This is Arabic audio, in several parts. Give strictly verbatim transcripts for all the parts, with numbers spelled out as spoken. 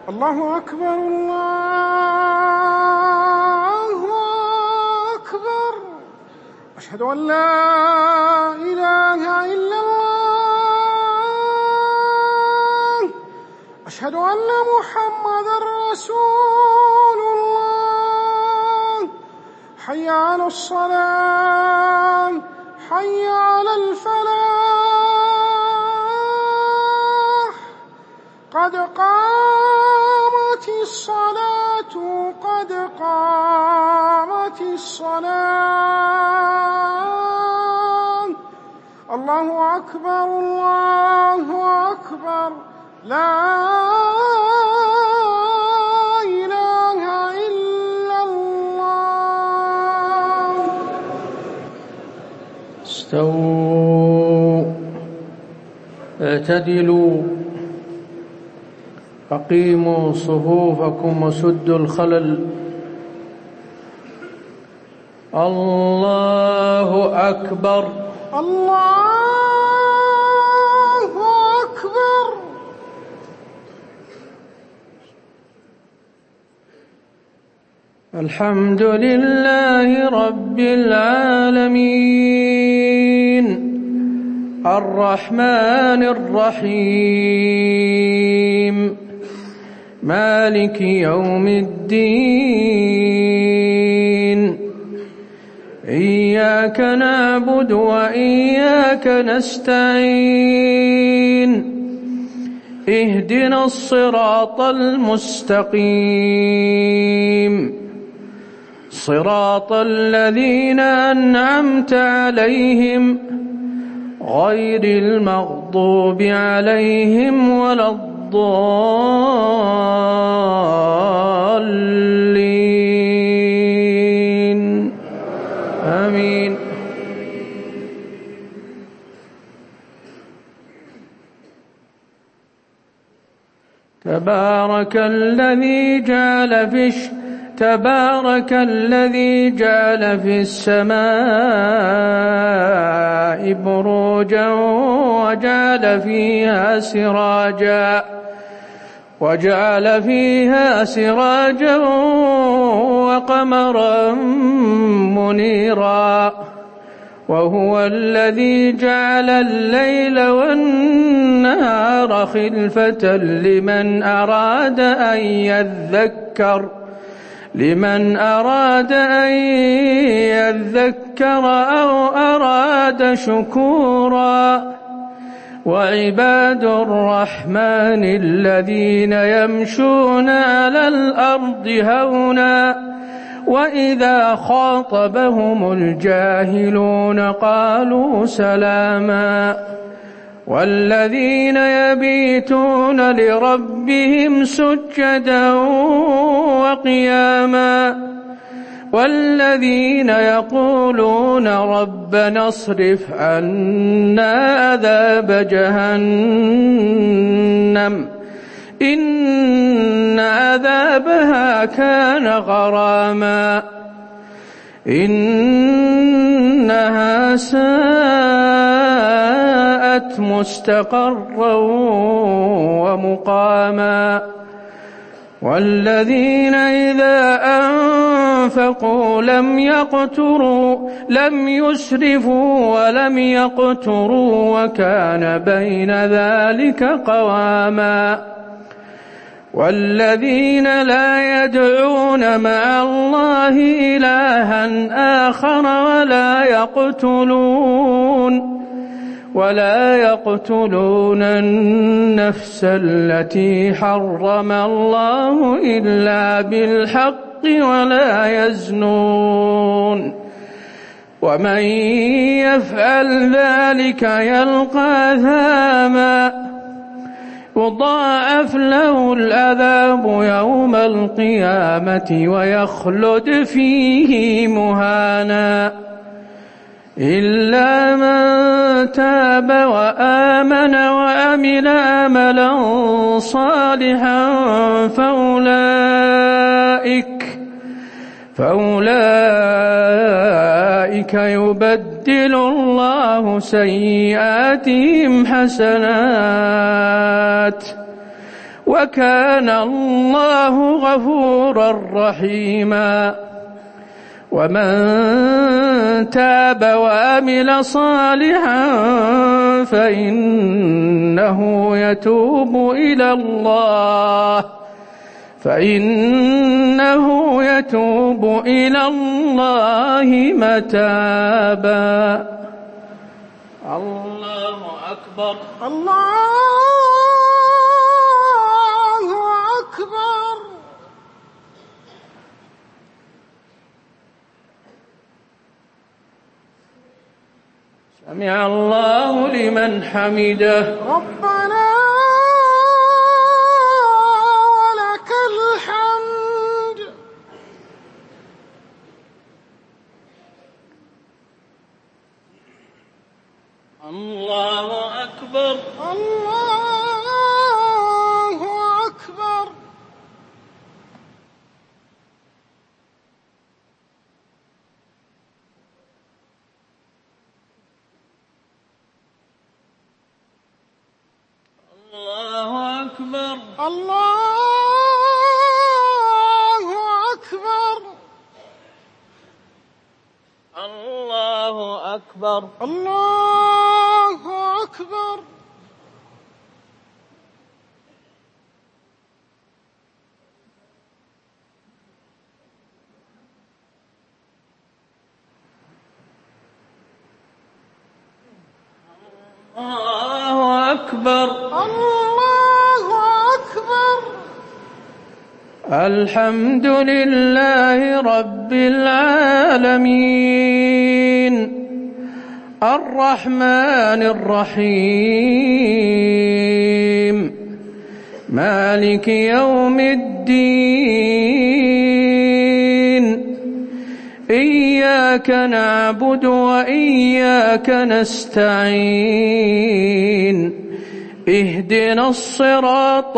الله أكبر الله أكبر. أشهد أن لا إله إلا الله. أشهد أن محمدًا رسول الله. حي على الصلاة، حي على الفلاح، قد قامت الصلاة، قد قامت الصلاة. الله أكبر الله أكبر. لا إله إلا الله. استووا، اعتدلوا، أقيموا صفوفكم وسدوا الخلل. الله أكبر الله أكبر. الحمد لله رب العالمين الرحمن الرحيم مالك يوم الدين. إياك نعبد وإياك نستعين. اهدنا الصراط المستقيم صراط الذين أنعمت عليهم غير المغضوب عليهم ولا الضالين. آمين. تبارك الذي جعل في الش... تبارك الذي جعل في السماء بروجا وجعل فيها سراجا وجعل فيها سراجا وقمرا منيرا. وهو الذي جعل الليل والنهار خلفة لمن أراد أن يذكر لمن أراد أن يذكر أو أراد شكورا. وعباد الرحمن الذين يمشون على الأرض هونا وإذا خاطبهم الجاهلون قالوا سلاما. والذين يبيتون لربهم سجدا وقياما. والذين يقولون ربنا اصرف عنا عذاب جهنم إن عذابها كان غراما إنها ساءت مستقرا ومقاما. والذين إذا أنفقوا لم يقتروا لم يسرفوا ولم يقتروا وكان بين ذلك قواما. والذين لا يدعون مع الله إلها آخر ولا يقتلون ولا يقتلون النفس التي حرم الله إلا بالحق ولا يزنون. ومن يفعل ذلك يلقى أثاما يضاعف له العذاب يوم القيامة ويخلد فيه مهانا إلا من تاب وآمن وعمل عملا صالحا فأولئك فأولئك يبدل الله سيئاتهم حسنات وكان الله غفورا رحيما. ومن تاب وعمل صالحا فإنه يتوب إلى الله فإنه يتوب إلى الله متابا. الله أكبر. الله أكبر. سمع الله لمن حمده. ربنا ولك الحمد. الله أكبر. الله أكبر. الله أكبر. الله أكبر. الله أكبر. الله أكبر. الله أكبر. الله أكبر. الحمد لله رب العالمين الرحمن الرحيم مالك يوم الدين. إياك نعبد وإياك نستعين. اهدنا الصراط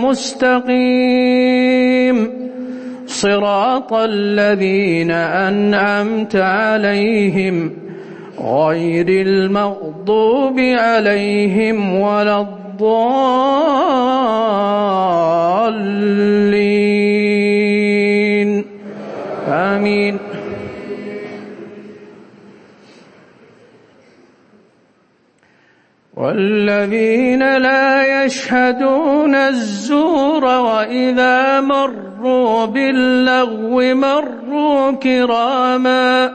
المستقيم صراط الذين أنعمت عليهم غير المغضوب عليهم ولا الضالين. آمين. والذين لا يشهدون الزور وإذا مروا باللغو مروا كراما.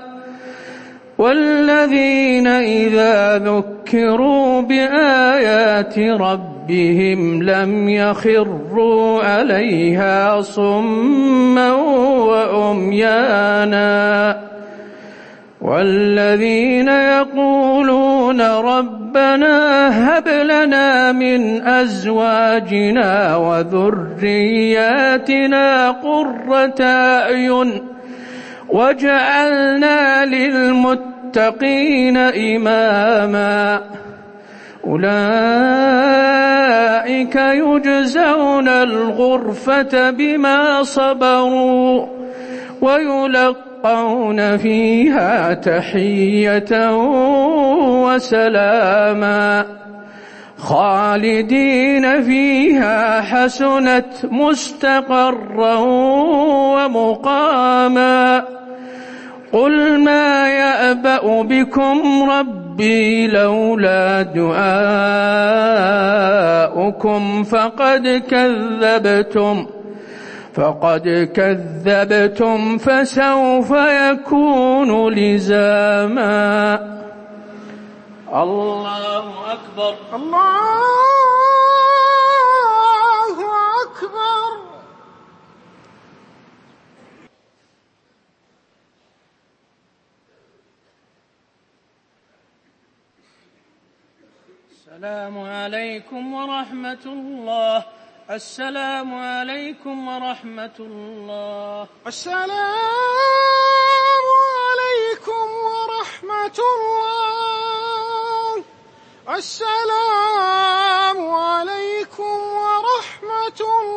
والذين إذا ذكروا بآيات ربهم لم يخروا عليها صما وعميانا. والذين يقولون ربنا هب لنا من أزواجنا وذرياتنا قرة أعين وجعلنا للمتقين إماما. أولئك يجزون الغرفة بما صبروا ويلقون فيها تحية وسلاما خالدين فيها حسنت مستقرا ومقاما. قل ما يأبأ بكم ربي لولا دعاؤكم فقد كذبتم فقد كذبتم فسوف يكون لزاما. الله أكبر. الله أكبر. السلام عليكم ورحمة الله. السلام عليكم ورحمة الله. السلام عليكم ورحمة الله. السلام عليكم ورحمة الله.